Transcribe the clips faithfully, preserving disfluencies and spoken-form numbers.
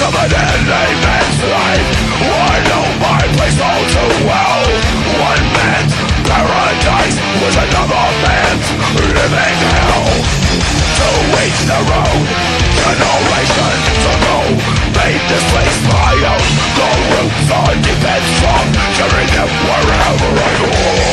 an ending man's life. I know my place all too well. One man's paradise was another man's living hell. To each their own, generations ago made this place my own. The roots are deep and strong, carrying them wherever I go.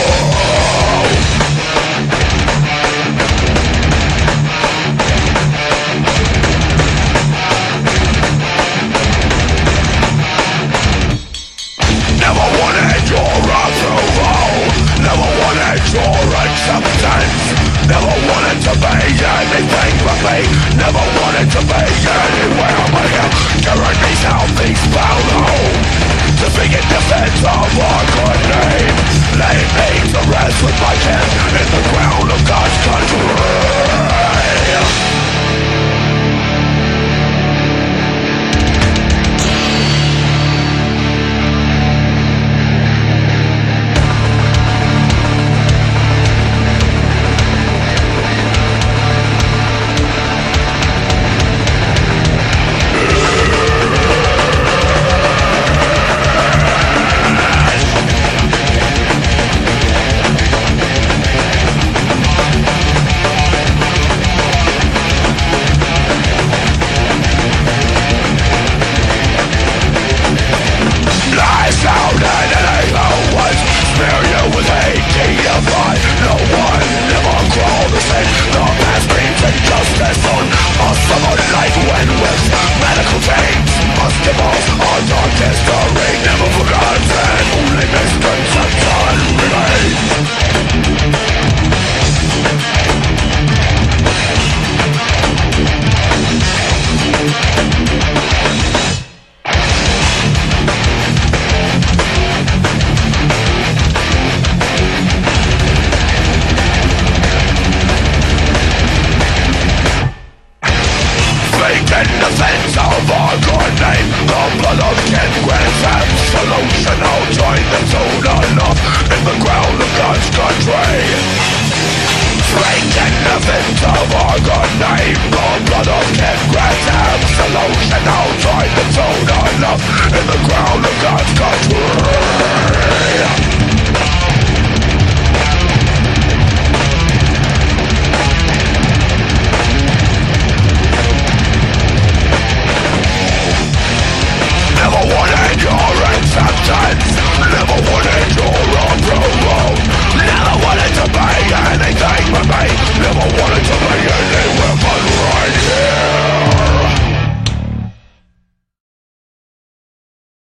Never wanted your approval, never wanted your acceptance, never wanted to be anything but me, never wanted to be anywhere but here.